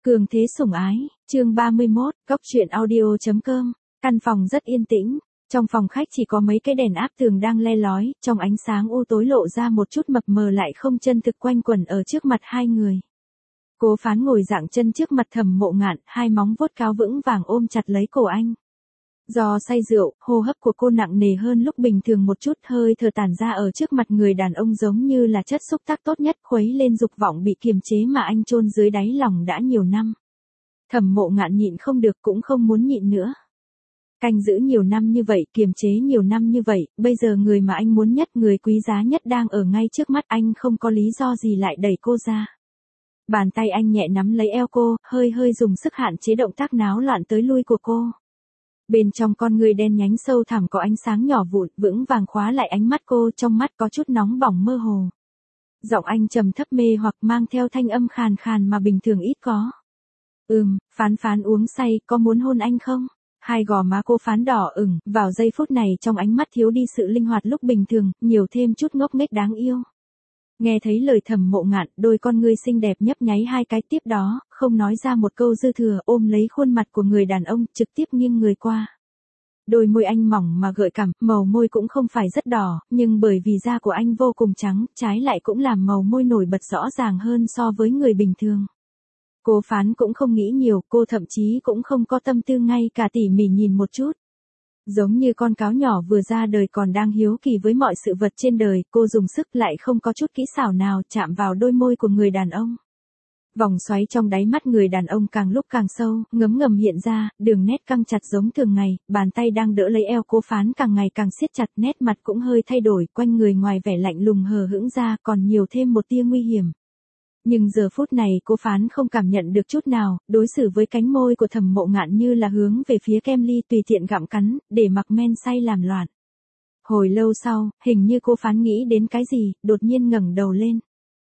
Cường thế sủng ái, chương 31, góc truyện audio.com, căn phòng rất yên tĩnh, trong phòng khách chỉ có mấy cái đèn áp tường đang le lói, trong ánh sáng u tối lộ ra một chút mập mờ lại không chân thực quanh quẩn ở trước mặt hai người. Cố Phán ngồi dạng chân trước mặt Thẩm Mộ Ngạn, hai móng vuốt cao vững vàng ôm chặt lấy cổ anh. Do say rượu, hô hấp của cô nặng nề hơn lúc bình thường một chút, hơi thở tản ra ở trước mặt người đàn ông giống như là chất xúc tác tốt nhất khuấy lên dục vọng bị kiềm chế mà anh chôn dưới đáy lòng đã nhiều năm. Thẩm Mộ Ngạn nhịn không được cũng không muốn nhịn nữa. Canh giữ nhiều năm như vậy, kiềm chế nhiều năm như vậy, bây giờ người mà anh muốn nhất, người quý giá nhất đang ở ngay trước mắt anh, không có lý do gì lại đẩy cô ra. Bàn tay anh nhẹ nắm lấy eo cô, hơi dùng sức hạn chế động tác náo loạn tới lui của cô. Bên trong con người đen nhánh sâu thẳm có ánh sáng nhỏ vụn, vững vàng khóa lại ánh mắt cô, trong mắt có chút nóng bỏng mơ hồ. Giọng anh trầm thấp mê hoặc mang theo thanh âm khàn khàn mà bình thường ít có. Phán uống say, có muốn hôn anh không? Hai gò má cô Phán đỏ ửng, vào giây phút này trong ánh mắt thiếu đi sự linh hoạt lúc bình thường, nhiều thêm chút ngốc nghếch đáng yêu. Nghe thấy lời Thẩm Mộ Ngạn, đôi con ngươi xinh đẹp nhấp nháy hai cái, tiếp đó, không nói ra một câu dư thừa, ôm lấy khuôn mặt của người đàn ông, trực tiếp nghiêng người qua. Đôi môi anh mỏng mà gợi cảm, màu môi cũng không phải rất đỏ, nhưng bởi vì da của anh vô cùng trắng, trái lại cũng làm màu môi nổi bật rõ ràng hơn so với người bình thường. Cố Phán cũng không nghĩ nhiều, cô thậm chí cũng không có tâm tư ngay cả tỉ mỉ nhìn một chút. Giống như con cáo nhỏ vừa ra đời còn đang hiếu kỳ với mọi sự vật trên đời, cô dùng sức lại không có chút kỹ xảo nào chạm vào đôi môi của người đàn ông. Vòng xoáy trong đáy mắt người đàn ông càng lúc càng sâu, ngấm ngầm hiện ra, đường nét căng chặt giống thường ngày, bàn tay đang đỡ lấy eo Cố Phán càng ngày càng siết chặt, nét mặt cũng hơi thay đổi, quanh người ngoài vẻ lạnh lùng hờ hững ra còn nhiều thêm một tia nguy hiểm. Nhưng giờ phút này Cố Phán không cảm nhận được chút nào, đối xử với cánh môi của Thẩm Mộ Ngạn như là hướng về phía kem ly tùy tiện gặm cắn, để mặc men say làm loạn. Hồi lâu sau, hình như Cố Phán nghĩ đến cái gì, đột nhiên ngẩng đầu lên.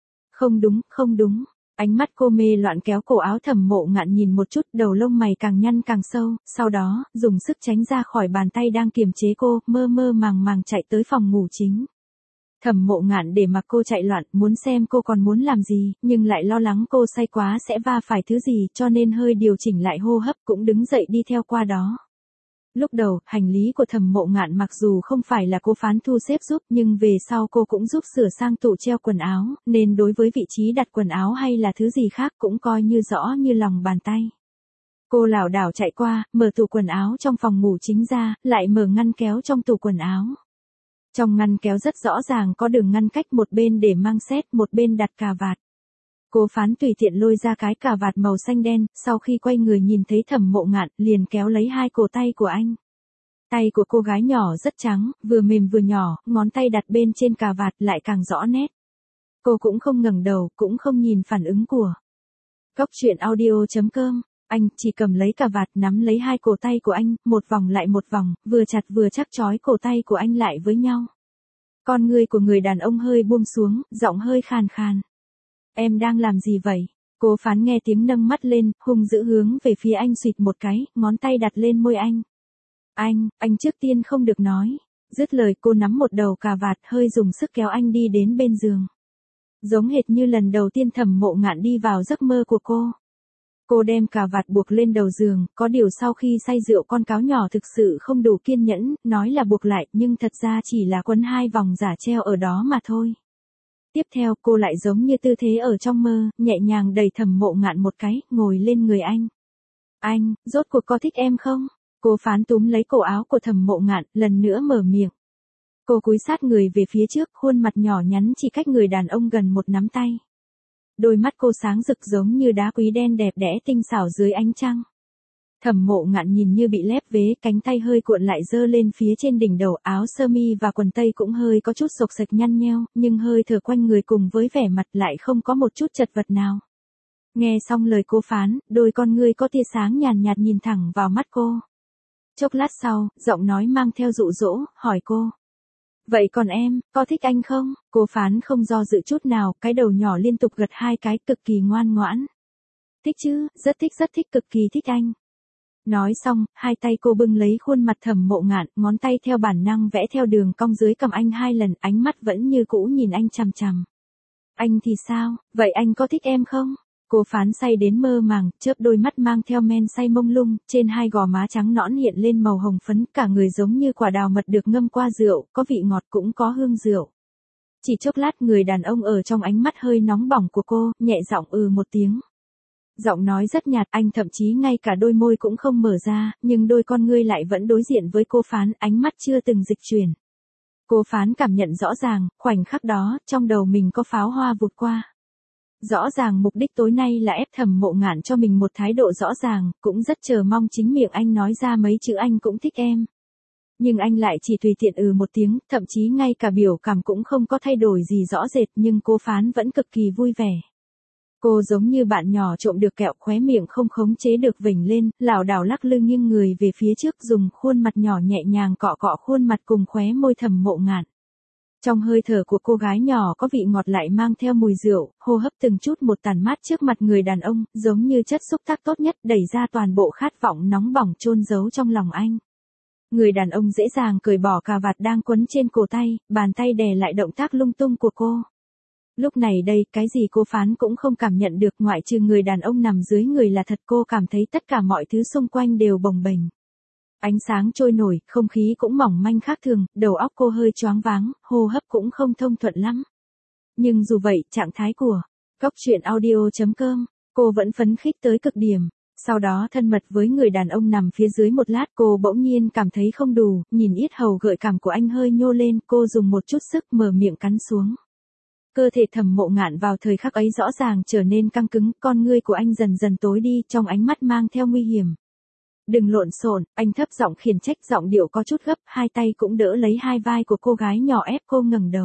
Không đúng. Ánh mắt cô mê loạn kéo cổ áo Thẩm Mộ Ngạn nhìn một chút, đầu lông mày càng nhăn càng sâu, sau đó, dùng sức tránh ra khỏi bàn tay đang kiềm chế cô, mơ màng chạy tới phòng ngủ chính. Thẩm Mộ Ngạn để mặc cô chạy loạn, muốn xem cô còn muốn làm gì, nhưng lại lo lắng cô say quá sẽ va phải thứ gì, cho nên hơi điều chỉnh lại hô hấp, cũng đứng dậy đi theo qua đó. Lúc đầu, hành lý của Thẩm Mộ Ngạn mặc dù không phải là Cố Phán thu xếp giúp, nhưng về sau cô cũng giúp sửa sang tủ treo quần áo, nên đối với vị trí đặt quần áo hay là thứ gì khác cũng coi như rõ như lòng bàn tay. Cô lảo đảo chạy qua, mở tủ quần áo trong phòng ngủ chính ra, lại mở ngăn kéo trong tủ quần áo. Trong ngăn kéo rất rõ ràng có đường ngăn cách, một bên để mang set, một bên đặt cà vạt. Cố Phán tùy tiện lôi ra cái cà vạt màu xanh đen, sau khi quay người nhìn thấy Thẩm Mộ Ngạn, liền kéo lấy hai cổ tay của anh. Tay của cô gái nhỏ rất trắng, vừa mềm vừa nhỏ, ngón tay đặt bên trên cà vạt lại càng rõ nét. Cô cũng không ngẩng đầu, cũng không nhìn phản ứng của góc truyện audio.com. Anh chỉ cầm lấy cà vạt, nắm lấy hai cổ tay của anh, một vòng lại một vòng, vừa chặt vừa chắc trói cổ tay của anh lại với nhau. Con ngươi của người đàn ông hơi buông xuống, giọng hơi khàn khàn. Em đang làm gì vậy? Cố Phán nghe tiếng nâng mắt lên, hung dữ hướng về phía anh xịt một cái, ngón tay đặt lên môi anh. Anh trước tiên không được nói. Dứt lời cô nắm một đầu cà vạt, hơi dùng sức kéo anh đi đến bên giường. Giống hệt như lần đầu tiên Thẩm Mộ Ngạn đi vào giấc mơ của cô. Cô đem cà vạt buộc lên đầu giường, có điều sau khi say rượu con cáo nhỏ thực sự không đủ kiên nhẫn, nói là buộc lại, nhưng thật ra chỉ là quấn hai vòng giả treo ở đó mà thôi. Tiếp theo cô lại giống như tư thế ở trong mơ, nhẹ nhàng đẩy Thẩm Mộ Ngạn một cái, ngồi lên người anh. Anh, rốt cuộc có thích em không? Cố Phán túm lấy cổ áo của Thẩm Mộ Ngạn, lần nữa mở miệng. Cô cúi sát người về phía trước, khuôn mặt nhỏ nhắn chỉ cách người đàn ông gần một nắm tay. Đôi mắt cô sáng rực giống như đá quý đen đẹp đẽ tinh xảo dưới ánh trăng. Thẩm Mộ Ngạn nhìn như bị lép vế, cánh tay hơi cuộn lại giơ lên phía trên đỉnh đầu, áo sơ mi và quần tây cũng hơi có chút xộc xệch nhăn nheo, nhưng hơi thở quanh người cùng với vẻ mặt lại không có một chút chật vật nào. Nghe xong lời Cố Phán, đôi con ngươi có tia sáng nhàn nhạt nhìn thẳng vào mắt cô. Chốc lát sau, giọng nói mang theo dụ dỗ, hỏi cô. Vậy còn em, có thích anh không? Cố Phán không do dự chút nào, cái đầu nhỏ liên tục gật hai cái, cực kỳ ngoan ngoãn. Thích chứ, rất thích cực kỳ thích anh. Nói xong, hai tay cô bưng lấy khuôn mặt Thẩm Mộ Ngạn, ngón tay theo bản năng vẽ theo đường cong dưới cằm anh hai lần, ánh mắt vẫn như cũ nhìn anh chằm chằm. Anh thì sao, vậy anh có thích em không? Cô Phán say đến mơ màng, chớp đôi mắt mang theo men say mông lung, trên hai gò má trắng nõn hiện lên màu hồng phấn, cả người giống như quả đào mật được ngâm qua rượu, có vị ngọt cũng có hương rượu. Chỉ chốc lát người đàn ông ở trong ánh mắt hơi nóng bỏng của cô, nhẹ giọng một tiếng. Giọng nói rất nhạt, anh thậm chí ngay cả đôi môi cũng không mở ra, nhưng đôi con ngươi lại vẫn đối diện với cô Phán, ánh mắt chưa từng dịch chuyển. Cô Phán cảm nhận rõ ràng, khoảnh khắc đó, trong đầu mình có pháo hoa vụt qua. Rõ ràng mục đích tối nay là ép Thẩm Mộ Ngạn cho mình một thái độ rõ ràng, cũng rất chờ mong chính miệng anh nói ra mấy chữ anh cũng thích em. Nhưng anh lại chỉ tùy tiện một tiếng, thậm chí ngay cả biểu cảm cũng không có thay đổi gì rõ rệt, nhưng cô Phán vẫn cực kỳ vui vẻ. Cô giống như bạn nhỏ trộm được kẹo, khóe miệng không khống chế được vểnh lên, lảo đảo lắc lư nghiêng người về phía trước, dùng khuôn mặt nhỏ nhẹ nhàng cọ cọ khuôn mặt cùng khóe môi Thẩm Mộ Ngạn. Trong hơi thở của cô gái nhỏ có vị ngọt lại mang theo mùi rượu, hô hấp từng chút một tàn mát trước mặt người đàn ông, giống như chất xúc tác tốt nhất đẩy ra toàn bộ khát vọng nóng bỏng chôn giấu trong lòng anh. Người đàn ông dễ dàng cởi bỏ cà vạt đang quấn trên cổ tay, bàn tay đè lại động tác lung tung của cô. Lúc này đây, cái gì cô Phán cũng không cảm nhận được, ngoại trừ người đàn ông nằm dưới người là thật, cô cảm thấy tất cả mọi thứ xung quanh đều bồng bềnh. Ánh sáng trôi nổi, không khí cũng mỏng manh khác thường, đầu óc cô hơi choáng váng, hô hấp cũng không thông thuận lắm. Nhưng dù vậy, trạng thái của Cóc Truyện Audio.com, cô vẫn phấn khích tới cực điểm. Sau đó thân mật với người đàn ông nằm phía dưới một lát, cô bỗng nhiên cảm thấy không đủ, nhìn yết hầu gợi cảm của anh hơi nhô lên, cô dùng một chút sức mở miệng cắn xuống. Cơ thể Thẩm Mộ Ngạn vào thời khắc ấy rõ ràng trở nên căng cứng, con ngươi của anh dần dần tối đi, trong ánh mắt mang theo nguy hiểm. Đừng lộn xộn, anh thấp giọng khiển trách, giọng điệu có chút gấp, hai tay cũng đỡ lấy hai vai của cô gái nhỏ ép cô ngẩng đầu.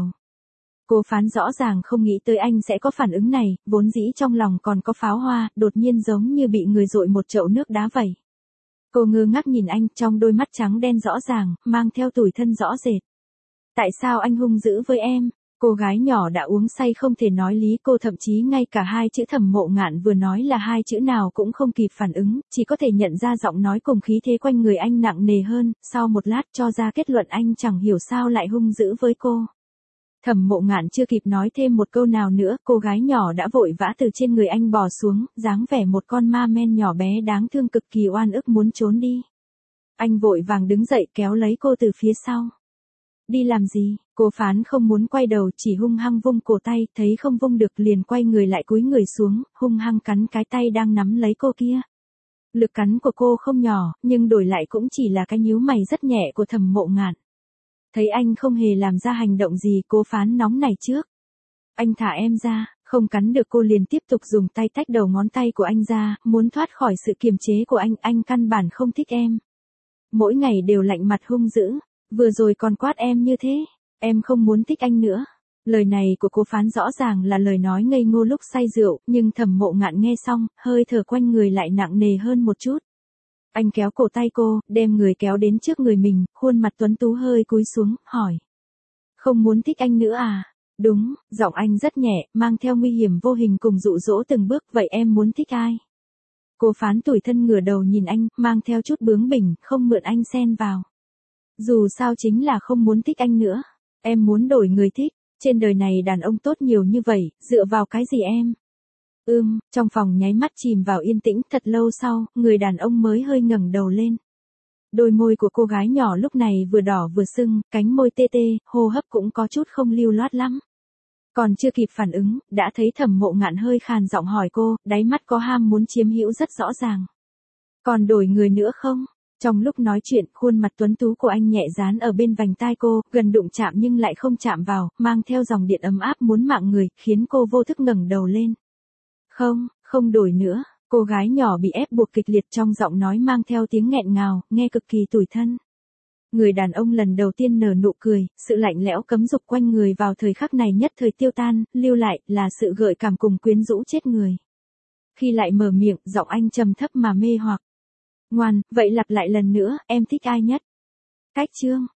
Cô Phán rõ ràng không nghĩ tới anh sẽ có phản ứng này, vốn dĩ trong lòng còn có pháo hoa, đột nhiên giống như bị người dội một chậu nước đá vậy. Cô ngơ ngác nhìn anh, trong đôi mắt trắng đen rõ ràng, mang theo tủi thân rõ rệt. Tại sao anh hung dữ với em? Cô gái nhỏ đã uống say không thể nói lý, cô thậm chí ngay cả hai chữ Thẩm Mộ Ngạn vừa nói là hai chữ nào cũng không kịp phản ứng, chỉ có thể nhận ra giọng nói cùng khí thế quanh người anh nặng nề hơn, sau một lát cho ra kết luận anh chẳng hiểu sao lại hung dữ với cô. Thẩm Mộ Ngạn chưa kịp nói thêm một câu nào nữa, cô gái nhỏ đã vội vã từ trên người anh bò xuống, dáng vẻ một con ma men nhỏ bé đáng thương cực kỳ oan ức muốn trốn đi. Anh vội vàng đứng dậy kéo lấy cô từ phía sau. Đi làm gì? Cô Phán không muốn quay đầu, chỉ hung hăng vung cổ tay, thấy không vung được liền quay người lại cúi người xuống, hung hăng cắn cái tay đang nắm lấy cô kia. Lực cắn của cô không nhỏ, nhưng đổi lại cũng chỉ là cái nhíu mày rất nhẹ của Thẩm Mộ Ngạn. Thấy anh không hề làm ra hành động gì, cô Phán nóng nảy trước. Anh thả em ra, không cắn được cô liền tiếp tục dùng tay tách đầu ngón tay của anh ra, muốn thoát khỏi sự kiềm chế của anh căn bản không thích em. Mỗi ngày đều lạnh mặt hung dữ, vừa rồi còn quát em như thế, em không muốn thích anh nữa. Lời này của cô Phán rõ ràng là lời nói ngây ngô lúc say rượu, nhưng Thẩm Mộ Ngạn nghe xong, hơi thở quanh người lại nặng nề hơn một chút. Anh kéo cổ tay cô, đem người kéo đến trước người mình, khuôn mặt tuấn tú hơi cúi xuống, hỏi. Không muốn thích anh nữa à? Đúng, giọng anh rất nhẹ, mang theo nguy hiểm vô hình cùng dụ dỗ từng bước, vậy em muốn thích ai? Cô Phán tủi thân ngửa đầu nhìn anh, mang theo chút bướng bỉnh, không mượn anh xen vào. Dù sao chính là không muốn thích anh nữa. Em muốn đổi người thích, trên đời này đàn ông tốt nhiều như vậy, dựa vào cái gì em? Trong phòng nháy mắt chìm vào yên tĩnh, thật lâu sau, người đàn ông mới hơi ngẩng đầu lên. Đôi môi của cô gái nhỏ lúc này vừa đỏ vừa sưng, cánh môi tê tê, hô hấp cũng có chút không lưu loát lắm. Còn chưa kịp phản ứng, đã thấy Thẩm Mộ Ngạn hơi khàn giọng hỏi cô, đáy mắt có ham muốn chiếm hữu rất rõ ràng. Còn đổi người nữa không? Trong lúc nói chuyện, khuôn mặt tuấn tú của anh nhẹ dán ở bên vành tai cô, gần đụng chạm nhưng lại không chạm vào, mang theo dòng điện ấm áp muốn mạng người, khiến cô vô thức ngẩng đầu lên. Không đổi nữa, cô gái nhỏ bị ép buộc kịch liệt, trong giọng nói mang theo tiếng nghẹn ngào, nghe cực kỳ tủi thân. Người đàn ông lần đầu tiên nở nụ cười, sự lạnh lẽo cấm dục quanh người vào thời khắc này nhất thời tiêu tan, lưu lại là sự gợi cảm cùng quyến rũ chết người. Khi lại mở miệng, giọng anh trầm thấp mà mê hoặc. Ngoan, vậy lặp lại lần nữa, em thích ai nhất? Cách chương